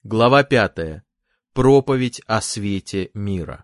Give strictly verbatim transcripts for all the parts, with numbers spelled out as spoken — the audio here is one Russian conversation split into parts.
Глава пятая. Проповедь о свете мира.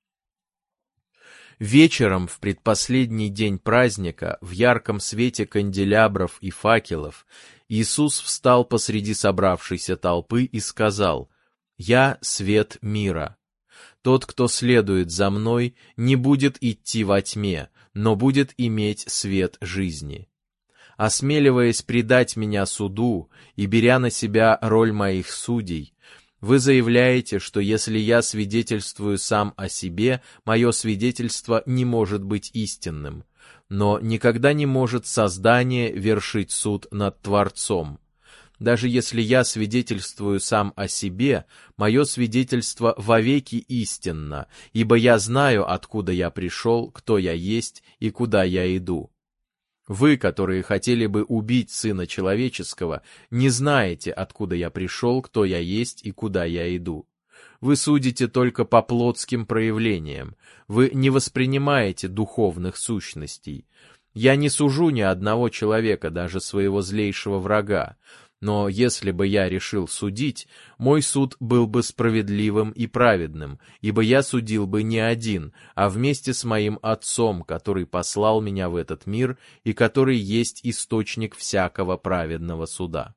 Вечером в предпоследний день праздника, в ярком свете канделябров и факелов, Иисус встал посреди собравшейся толпы и сказал: «Я свет мира. Тот, кто следует за мной, не будет идти во тьме, но будет иметь свет жизни». Осмеливаясь предать меня суду и беря на себя роль моих судей, вы заявляете, что если я свидетельствую сам о себе, мое свидетельство не может быть истинным, но никогда не может создание вершить суд над Творцом. Даже если я свидетельствую сам о себе, мое свидетельство вовеки истинно, ибо я знаю, откуда я пришел, кто я есть и куда я иду. Вы, которые хотели бы убить Сына Человеческого, не знаете, откуда я пришел, кто я есть и куда я иду. Вы судите только по плотским проявлениям, вы не воспринимаете духовных сущностей. Я не сужу ни одного человека, даже своего злейшего врага, но если бы я решил судить, мой суд был бы справедливым и праведным, ибо я судил бы не один, а вместе с моим Отцом, который послал меня в этот мир и который есть источник всякого праведного суда.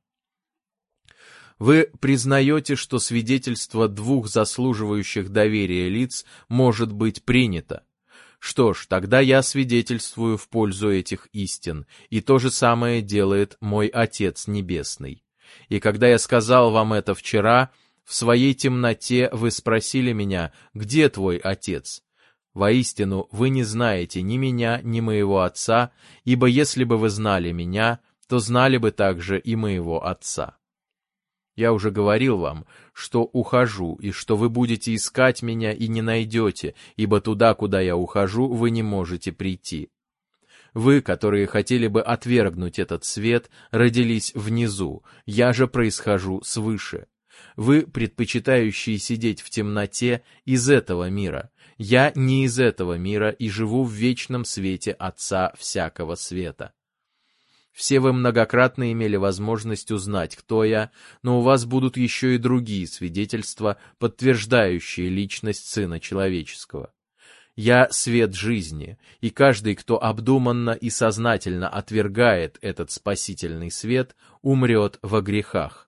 Вы признаете, что свидетельство двух заслуживающих доверия лиц может быть принято. Что ж, тогда я свидетельствую в пользу этих истин, и то же самое делает мой Отец Небесный. И когда я сказал вам это вчера, в своей темноте вы спросили меня: «Где твой Отец?» Воистину, вы не знаете ни меня, ни моего Отца, ибо если бы вы знали меня, то знали бы также и моего Отца. Я уже говорил вам, что ухожу, и что вы будете искать меня и не найдете, ибо туда, куда я ухожу, вы не можете прийти. Вы, которые хотели бы отвергнуть этот свет, родились внизу, я же происхожу свыше. Вы, предпочитающие сидеть в темноте, из этого мира. Я не из этого мира и живу в вечном свете Отца всякого света. Все вы многократно имели возможность узнать, кто я, но у вас будут еще и другие свидетельства, подтверждающие личность Сына Человеческого. Я свет жизни, и каждый, кто обдуманно и сознательно отвергает этот спасительный свет, умрет во грехах.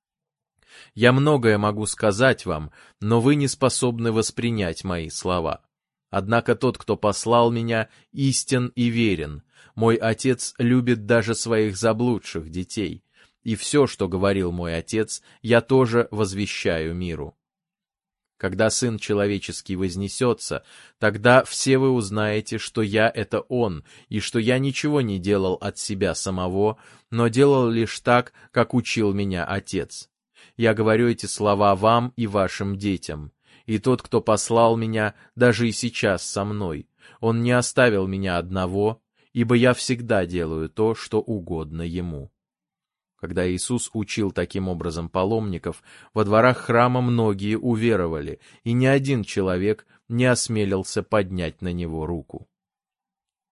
Я многое могу сказать вам, но вы не способны воспринять мои слова. Однако тот, кто послал меня, истин и верен. Мой Отец любит даже своих заблудших детей, и все, что говорил мой Отец, я тоже возвещаю миру. Когда Сын Человеческий вознесется, тогда все вы узнаете, что я — это Он, и что я ничего не делал от себя самого, но делал лишь так, как учил меня Отец. Я говорю эти слова вам и вашим детям. И тот, кто послал меня, даже и сейчас со мной. Он не оставил меня одного, ибо я всегда делаю то, что угодно Ему». Когда Иисус учил таким образом паломников, во дворах храма многие уверовали, и ни один человек не осмелился поднять на Него руку.